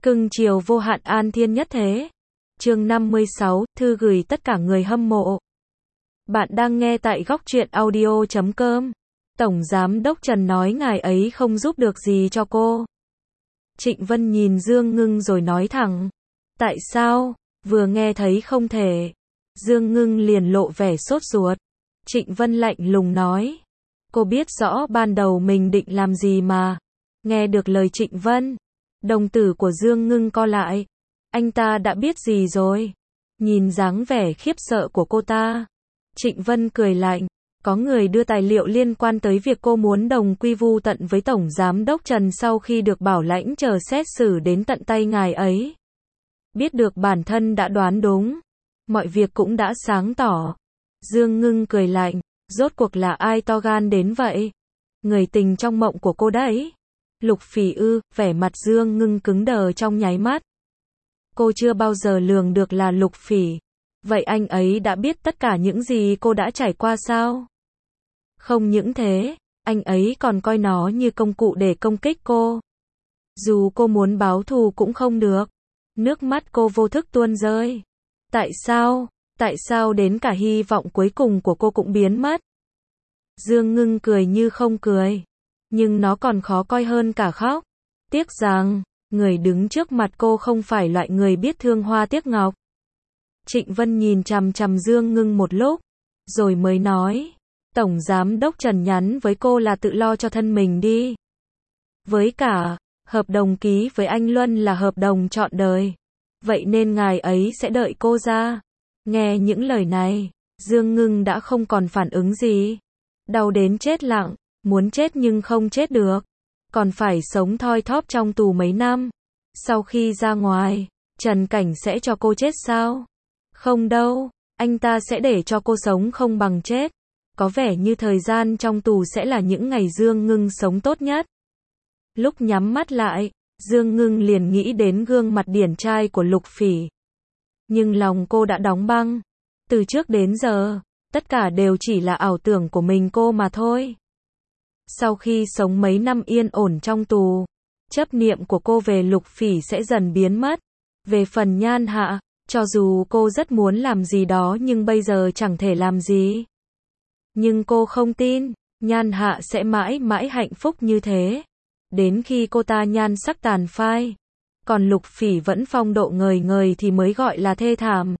Cưng chiều vô hạn an thiên nhất thế. Chương 56, thư gửi tất cả người hâm mộ. Bạn đang nghe tại góc truyện audio.com. Tổng Giám đốc Trần nói ngài ấy không giúp được gì cho cô. Trịnh Vân nhìn Dương Ngưng rồi nói thẳng. Tại sao? Vừa nghe thấy không thể. Dương Ngưng liền lộ vẻ sốt ruột. Trịnh Vân lạnh lùng nói. Cô biết rõ ban đầu mình định làm gì mà. Nghe được lời Trịnh Vân, đồng tử của Dương Ngưng co lại. Anh ta đã biết gì rồi? Nhìn dáng vẻ khiếp sợ của cô ta, Trịnh Vân cười lạnh. Có người đưa tài liệu liên quan tới việc cô muốn đồng quy vu tận với Tổng Giám đốc Trần sau khi được bảo lãnh chờ xét xử đến tận tay ngài ấy. Biết được bản thân đã đoán đúng, mọi việc cũng đã sáng tỏ. Dương Ngưng cười lạnh, rốt cuộc là ai to gan đến vậy? Người tình trong mộng của cô đấy. Lục Phỉ ư? Vẻ mặt Dương Ngưng cứng đờ trong nháy mắt. Cô chưa bao giờ lường được là Lục Phỉ. Vậy anh ấy đã biết tất cả những gì cô đã trải qua sao? Không những thế, anh ấy còn coi nó như công cụ để công kích cô. Dù cô muốn báo thù cũng không được. Nước mắt cô vô thức tuôn rơi. Tại sao? Tại sao đến cả hy vọng cuối cùng của cô cũng biến mất? Dương Ngưng cười như không cười. Nhưng nó còn khó coi hơn cả khóc. Tiếc rằng, người đứng trước mặt cô không phải loại người biết thương hoa tiếc ngọc. Trịnh Vân nhìn chằm chằm Dương Ngưng một lúc, rồi mới nói. Tổng Giám đốc Trần nhắn với cô là tự lo cho thân mình đi. Với cả, hợp đồng ký với anh Luân là hợp đồng trọn đời. Vậy nên ngài ấy sẽ đợi cô ra. Nghe những lời này, Dương Ngưng đã không còn phản ứng gì. Đau đến chết lặng, muốn chết nhưng không chết được. Còn phải sống thoi thóp trong tù mấy năm. Sau khi ra ngoài, Trần Cảnh sẽ cho cô chết sao? Không đâu, anh ta sẽ để cho cô sống không bằng chết. Có vẻ như thời gian trong tù sẽ là những ngày Dương Ngưng sống tốt nhất. Lúc nhắm mắt lại, Dương Ngưng liền nghĩ đến gương mặt điển trai của Lục Phỉ. Nhưng lòng cô đã đóng băng. Từ trước đến giờ, tất cả đều chỉ là ảo tưởng của mình cô mà thôi. Sau khi sống mấy năm yên ổn trong tù, chấp niệm của cô về Lục Phỉ sẽ dần biến mất. Về phần Nhan Hạ, cho dù cô rất muốn làm gì đó nhưng bây giờ chẳng thể làm gì. Nhưng cô không tin, Nhan Hạ sẽ mãi mãi hạnh phúc như thế. Đến khi cô ta nhan sắc tàn phai. Còn Lục Phỉ vẫn phong độ ngời ngời thì mới gọi là thê thảm.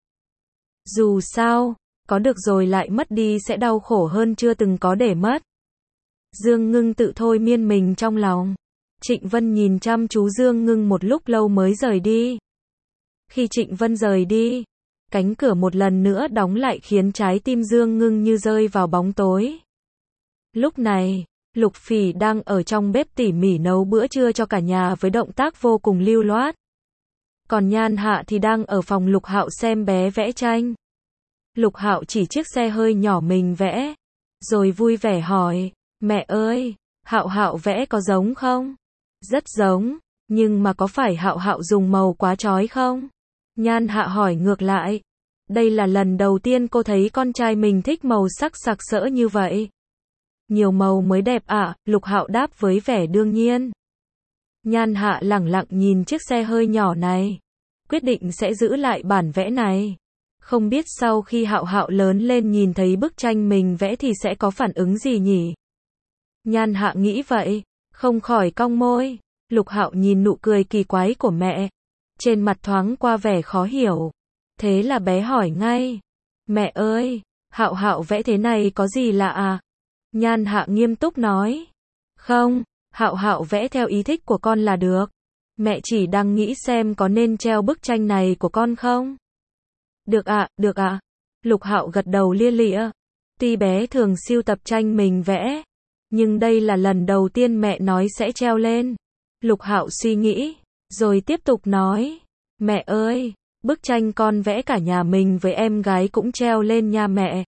Dù sao, có được rồi lại mất đi sẽ đau khổ hơn chưa từng có để mất. Dương Ngưng tự thôi miên mình trong lòng. Trịnh Vân nhìn chăm chú Dương Ngưng một lúc lâu mới rời đi. Khi Trịnh Vân rời đi, cánh cửa một lần nữa đóng lại khiến trái tim Dương Ngưng như rơi vào bóng tối. Lúc này, Lục Phỉ đang ở trong bếp tỉ mỉ nấu bữa trưa cho cả nhà với động tác vô cùng lưu loát. Còn Nhan Hạ thì đang ở phòng Lục Hạo xem bé vẽ tranh. Lục Hạo chỉ chiếc xe hơi nhỏ mình vẽ, rồi vui vẻ hỏi, mẹ ơi, Hạo Hạo vẽ có giống không? Rất giống, nhưng mà có phải Hạo Hạo dùng màu quá chói không? Nhan Hạ hỏi ngược lại. Đây là lần đầu tiên cô thấy con trai mình thích màu sắc sặc sỡ như vậy. Nhiều màu mới đẹp ạ, Lục Hạo đáp với vẻ đương nhiên. Nhan Hạ lẳng lặng nhìn chiếc xe hơi nhỏ này, quyết định sẽ giữ lại bản vẽ này. Không biết sau khi Hạo Hạo lớn lên nhìn thấy bức tranh mình vẽ thì sẽ có phản ứng gì nhỉ? Nhan Hạ nghĩ vậy, không khỏi cong môi. Lục Hạo nhìn nụ cười kỳ quái của mẹ, trên mặt thoáng qua vẻ khó hiểu. Thế là bé hỏi ngay, mẹ ơi, Hạo Hạo vẽ thế này có gì lạ à? Nhan Hạ nghiêm túc nói, không, Hạo Hạo vẽ theo ý thích của con là được. Mẹ chỉ đang nghĩ xem có nên treo bức tranh này của con không? Được ạ, được ạ. Lục Hạo gật đầu lia lịa. Tuy bé thường sưu tập tranh mình vẽ, nhưng đây là lần đầu tiên mẹ nói sẽ treo lên. Lục Hạo suy nghĩ, rồi tiếp tục nói, mẹ ơi, bức tranh con vẽ cả nhà mình với em gái cũng treo lên nha mẹ.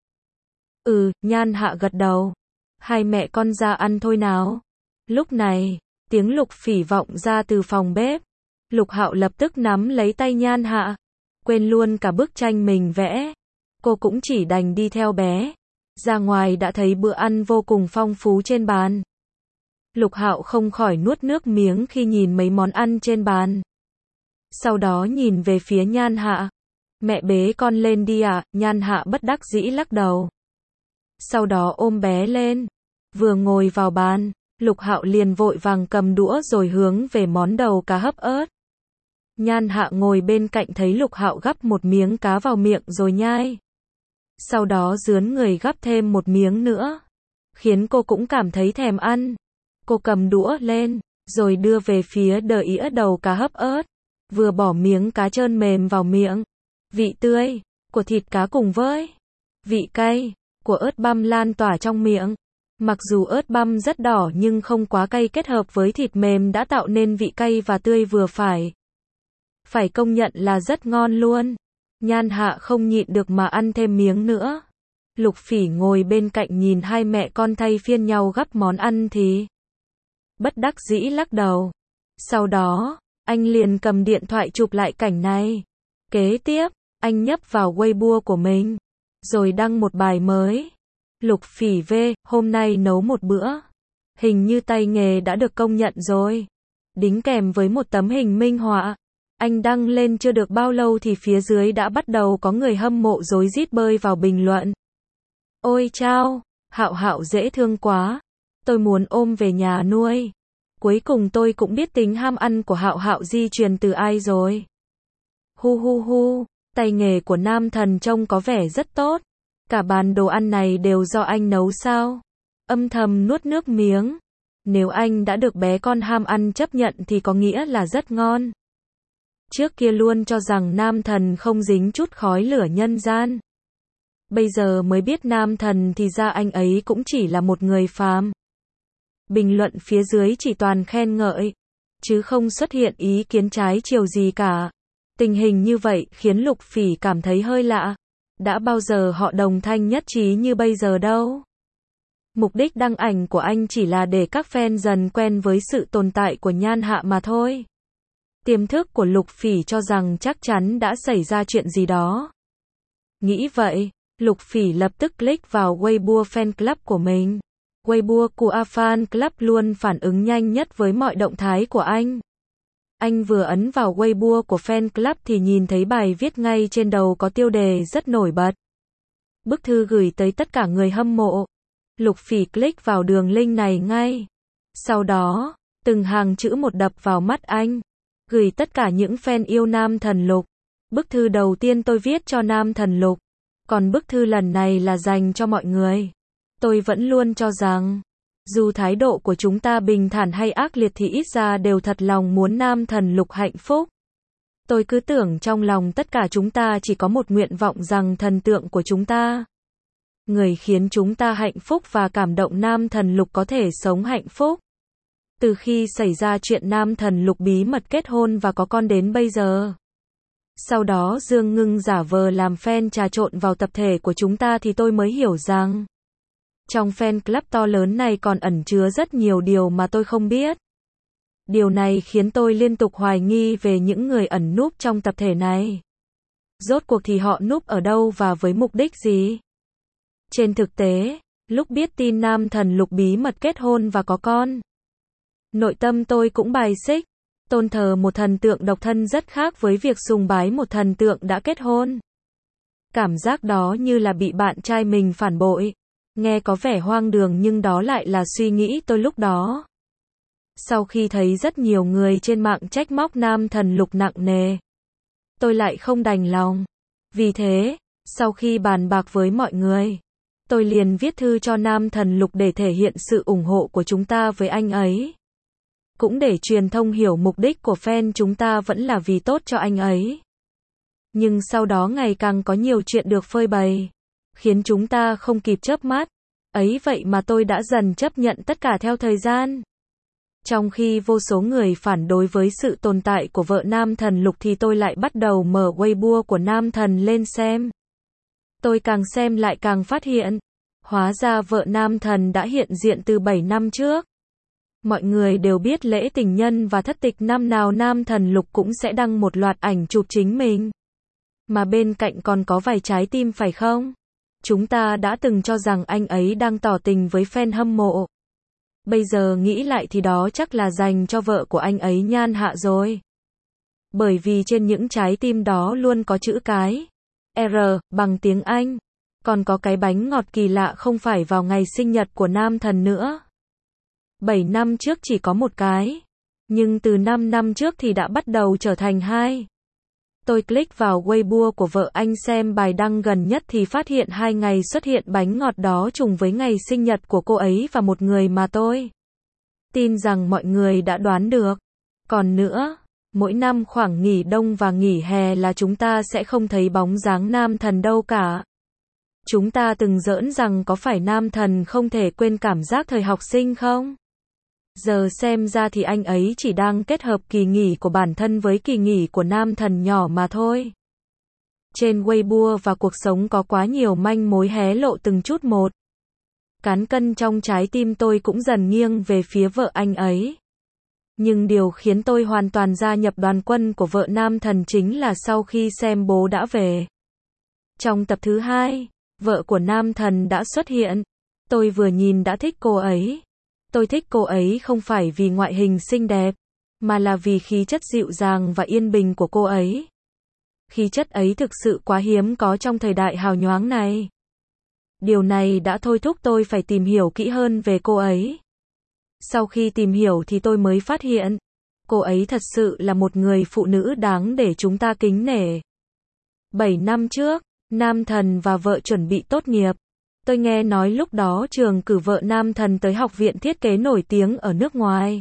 Nhan Hạ gật đầu. Hai mẹ con ra ăn thôi nào. Lúc này, tiếng Lục Phỉ vọng ra từ phòng bếp. Lục Hạo lập tức nắm lấy tay Nhan Hạ, quên luôn cả bức tranh mình vẽ. Cô cũng chỉ đành đi theo bé. Ra ngoài đã thấy bữa ăn vô cùng phong phú trên bàn. Lục Hạo không khỏi nuốt nước miếng khi nhìn mấy món ăn trên bàn. Sau đó nhìn về phía Nhan Hạ. Mẹ bế con lên đi ạ, Nhan Hạ bất đắc dĩ lắc đầu. Sau đó ôm bé lên. Vừa ngồi vào bàn, Lục Hạo liền vội vàng cầm đũa rồi hướng về món đầu cá hấp ớt. Nhan Hạ ngồi bên cạnh thấy Lục Hạo gắp một miếng cá vào miệng rồi nhai. Sau đó rướn người gắp thêm một miếng nữa, khiến cô cũng cảm thấy thèm ăn. Cô cầm đũa lên, rồi đưa về phía đĩa đầu cá hấp ớt, vừa bỏ miếng cá trơn mềm vào miệng. Vị tươi của thịt cá cùng với vị cay của ớt băm lan tỏa trong miệng. Mặc dù ớt băm rất đỏ nhưng không quá cay, kết hợp với thịt mềm đã tạo nên vị cay và tươi vừa phải. Phải công nhận là rất ngon luôn. Nhan Hạ không nhịn được mà ăn thêm miếng nữa. Lục Phỉ ngồi bên cạnh nhìn hai mẹ con thay phiên nhau gắp món ăn thì bất đắc dĩ lắc đầu. Sau đó, anh liền cầm điện thoại chụp lại cảnh này. Kế tiếp, anh nhấp vào Weibo của mình, rồi đăng một bài mới. Lục Phỉ V, hôm nay nấu một bữa. Hình như tay nghề đã được công nhận rồi. Đính kèm với một tấm hình minh họa. Anh đăng lên chưa được bao lâu thì phía dưới đã bắt đầu có người hâm mộ rối rít bơi vào bình luận. Ôi chao, Hạo Hạo dễ thương quá. Tôi muốn ôm về nhà nuôi. Cuối cùng tôi cũng biết tính ham ăn của Hạo Hạo di truyền từ ai rồi. Hu hu hu, tay nghề của nam thần trông có vẻ rất tốt. Cả bàn đồ ăn này đều do anh nấu sao? Âm thầm nuốt nước miếng. Nếu anh đã được bé con ham ăn chấp nhận thì có nghĩa là rất ngon. Trước kia luôn cho rằng nam thần không dính chút khói lửa nhân gian. Bây giờ mới biết nam thần thì ra anh ấy cũng chỉ là một người phàm. Bình luận phía dưới chỉ toàn khen ngợi, chứ không xuất hiện ý kiến trái chiều gì cả. Tình hình như vậy khiến Lục Phỉ cảm thấy hơi lạ. Đã bao giờ họ đồng thanh nhất trí như bây giờ đâu. Mục đích đăng ảnh của anh chỉ là để các fan dần quen với sự tồn tại của Nhan Hạ mà thôi. Tiềm thức của Lục Phỉ cho rằng chắc chắn đã xảy ra chuyện gì đó. Nghĩ vậy, Lục Phỉ lập tức click vào Weibo fan club của mình. Weibo của Fan Club luôn phản ứng nhanh nhất với mọi động thái của anh. Anh vừa ấn vào Weibo của fan club thì nhìn thấy bài viết ngay trên đầu có tiêu đề rất nổi bật. Bức thư gửi tới tất cả người hâm mộ. Lục Phỉ click vào đường link này ngay. Sau đó, từng hàng chữ một đập vào mắt anh. Gửi tất cả những fan yêu nam thần Lục. Bức thư đầu tiên tôi viết cho nam thần Lục. Còn bức thư lần này là dành cho mọi người. Tôi vẫn luôn cho rằng, dù thái độ của chúng ta bình thản hay ác liệt thì ít ra đều thật lòng muốn nam thần Lục hạnh phúc. Tôi cứ tưởng trong lòng tất cả chúng ta chỉ có một nguyện vọng rằng thần tượng của chúng ta, người khiến chúng ta hạnh phúc và cảm động nam thần Lục có thể sống hạnh phúc. Từ khi xảy ra chuyện nam thần Lục bí mật kết hôn và có con đến bây giờ. Sau đó Dương Ngưng giả vờ làm fan trà trộn vào tập thể của chúng ta thì tôi mới hiểu rằng trong fan club to lớn này còn ẩn chứa rất nhiều điều mà tôi không biết. Điều này khiến tôi liên tục hoài nghi về những người ẩn núp trong tập thể này. Rốt cuộc thì họ núp ở đâu và với mục đích gì? Trên thực tế, lúc biết tin nam thần Lục bí mật kết hôn và có con, nội tâm tôi cũng bài xích. Tôn thờ một thần tượng độc thân rất khác với việc sùng bái một thần tượng đã kết hôn. Cảm giác đó như là bị bạn trai mình phản bội. Nghe có vẻ hoang đường nhưng đó lại là suy nghĩ tôi lúc đó. Sau khi thấy rất nhiều người trên mạng trách móc nam thần Lục nặng nề, tôi lại không đành lòng. Vì thế, sau khi bàn bạc với mọi người, tôi liền viết thư cho nam thần Lục để thể hiện sự ủng hộ của chúng ta với anh ấy. Cũng để truyền thông hiểu mục đích của fan chúng ta vẫn là vì tốt cho anh ấy. Nhưng sau đó ngày càng có nhiều chuyện được phơi bày, khiến chúng ta không kịp chớp mắt. Ấy vậy mà tôi đã dần chấp nhận tất cả theo thời gian. Trong khi vô số người phản đối với sự tồn tại của vợ nam thần Lục thì tôi lại bắt đầu mở Weibo của nam thần lên xem. Tôi càng xem lại càng phát hiện, hóa ra vợ nam thần đã hiện diện từ 7 năm trước. Mọi người đều biết lễ tình nhân và thất tịch năm nào nam thần Lục cũng sẽ đăng một loạt ảnh chụp chính mình. Mà bên cạnh còn có vài trái tim phải không? Chúng ta đã từng cho rằng anh ấy đang tỏ tình với fan hâm mộ. Bây giờ nghĩ lại thì đó chắc là dành cho vợ của anh ấy Nhan Hạ rồi. Bởi vì trên những trái tim đó luôn có chữ cái R bằng tiếng Anh. Còn có cái bánh ngọt kỳ lạ không phải vào ngày sinh nhật của nam thần nữa. 7 năm trước chỉ có một cái. Nhưng từ 5 năm trước thì đã bắt đầu trở thành hai. Tôi click vào Weibo của vợ anh xem bài đăng gần nhất thì phát hiện 2 ngày xuất hiện bánh ngọt đó trùng với ngày sinh nhật của cô ấy và một người mà tôi tin rằng mọi người đã đoán được. Còn nữa, mỗi năm khoảng nghỉ đông và nghỉ hè là chúng ta sẽ không thấy bóng dáng nam thần đâu cả. Chúng ta từng giỡn rằng có phải nam thần không thể quên cảm giác thời học sinh không? Giờ xem ra thì anh ấy chỉ đang kết hợp kỳ nghỉ của bản thân với kỳ nghỉ của nam thần nhỏ mà thôi. Trên Weibo và cuộc sống có quá nhiều manh mối hé lộ từng chút một. Cán cân trong trái tim tôi cũng dần nghiêng về phía vợ anh ấy. Nhưng điều khiến tôi hoàn toàn gia nhập đoàn quân của vợ nam thần chính là sau khi xem Bố Đã Về. Trong tập thứ 2, vợ của nam thần đã xuất hiện. Tôi vừa nhìn đã thích cô ấy. Tôi thích cô ấy không phải vì ngoại hình xinh đẹp, mà là vì khí chất dịu dàng và yên bình của cô ấy. Khí chất ấy thực sự quá hiếm có trong thời đại hào nhoáng này. Điều này đã thôi thúc tôi phải tìm hiểu kỹ hơn về cô ấy. Sau khi tìm hiểu thì tôi mới phát hiện, cô ấy thật sự là một người phụ nữ đáng để chúng ta kính nể. 7 năm trước, nam thần và vợ chuẩn bị tốt nghiệp. Tôi nghe nói lúc đó trường cử vợ nam thần tới học viện thiết kế nổi tiếng ở nước ngoài.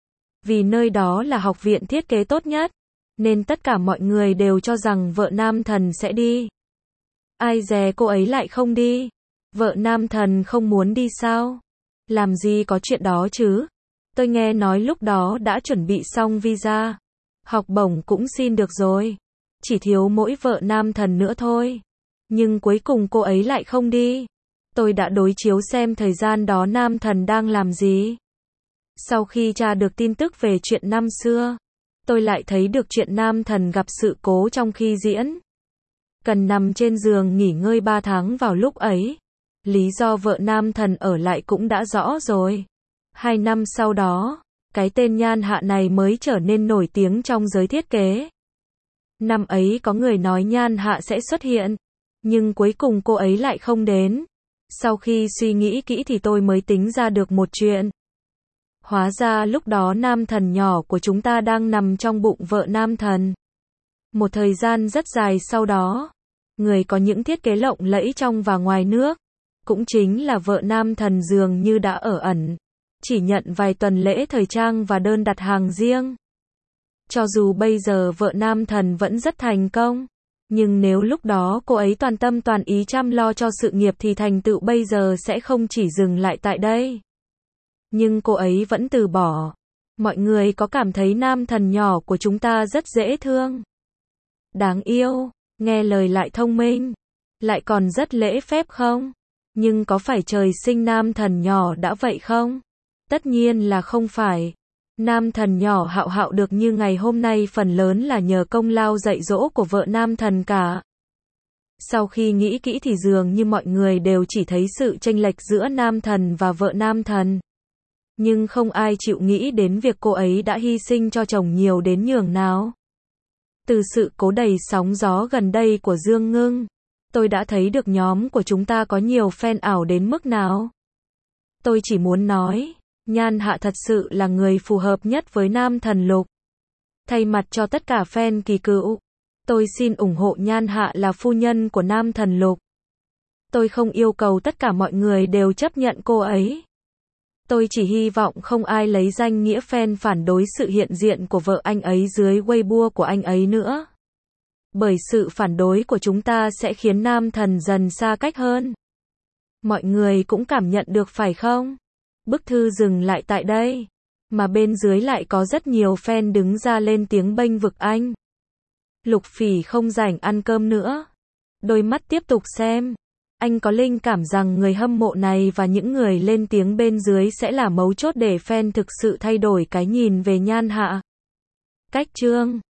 Vì nơi đó là học viện thiết kế tốt nhất, nên tất cả mọi người đều cho rằng vợ nam thần sẽ đi. Ai dè cô ấy lại không đi. Vợ nam thần không muốn đi sao? Làm gì có chuyện đó chứ? Tôi nghe nói lúc đó đã chuẩn bị xong visa. Học bổng cũng xin được rồi. Chỉ thiếu mỗi vợ nam thần nữa thôi. Nhưng cuối cùng cô ấy lại không đi. Tôi đã đối chiếu xem thời gian đó nam thần đang làm gì. Sau khi tra được tin tức về chuyện năm xưa, tôi lại thấy được chuyện nam thần gặp sự cố trong khi diễn. Cần nằm trên giường nghỉ ngơi 3 tháng vào lúc ấy. Lý do vợ nam thần ở lại cũng đã rõ rồi. 2 năm sau đó, cái tên Nhan Hạ này mới trở nên nổi tiếng trong giới thiết kế. Năm ấy có người nói Nhan Hạ sẽ xuất hiện, nhưng cuối cùng cô ấy lại không đến. Sau khi suy nghĩ kỹ thì tôi mới tính ra được một chuyện. Hóa ra lúc đó nam thần nhỏ của chúng ta đang nằm trong bụng vợ nam thần. Một thời gian rất dài sau đó, người có những thiết kế lộng lẫy trong và ngoài nước, cũng chính là vợ nam thần dường như đã ở ẩn, chỉ nhận vài tuần lễ thời trang và đơn đặt hàng riêng. Cho dù bây giờ vợ nam thần vẫn rất thành công, nhưng nếu lúc đó cô ấy toàn tâm toàn ý chăm lo cho sự nghiệp thì thành tựu bây giờ sẽ không chỉ dừng lại tại đây. Nhưng cô ấy vẫn từ bỏ. Mọi người có cảm thấy nam thần nhỏ của chúng ta rất dễ thương, đáng yêu, nghe lời lại thông minh, lại còn rất lễ phép không? Nhưng có phải trời sinh nam thần nhỏ đã vậy không? Tất nhiên là không phải. Nam thần nhỏ Hạo Hạo được như ngày hôm nay phần lớn là nhờ công lao dạy dỗ của vợ nam thần cả. Sau khi nghĩ kỹ thì dường như mọi người đều chỉ thấy sự chênh lệch giữa nam thần và vợ nam thần. Nhưng không ai chịu nghĩ đến việc cô ấy đã hy sinh cho chồng nhiều đến nhường nào. Từ sự cố đầy sóng gió gần đây của Dương Ngưng, tôi đã thấy được nhóm của chúng ta có nhiều fan ảo đến mức nào. Tôi chỉ muốn nói, Nhan Hạ thật sự là người phù hợp nhất với nam thần Lục. Thay mặt cho tất cả fan kỳ cựu, tôi xin ủng hộ Nhan Hạ là phu nhân của nam thần Lục. Tôi không yêu cầu tất cả mọi người đều chấp nhận cô ấy. Tôi chỉ hy vọng không ai lấy danh nghĩa fan phản đối sự hiện diện của vợ anh ấy dưới Weibo của anh ấy nữa. Bởi sự phản đối của chúng ta sẽ khiến nam thần dần xa cách hơn. Mọi người cũng cảm nhận được phải không? Bức thư dừng lại tại đây, mà bên dưới lại có rất nhiều fan đứng ra lên tiếng bênh vực anh. Lục Phỉ không rảnh ăn cơm nữa. Đôi mắt tiếp tục xem. Anh có linh cảm rằng người hâm mộ này và những người lên tiếng bên dưới sẽ là mấu chốt để fan thực sự thay đổi cái nhìn về Nhan Hạ. Cách chương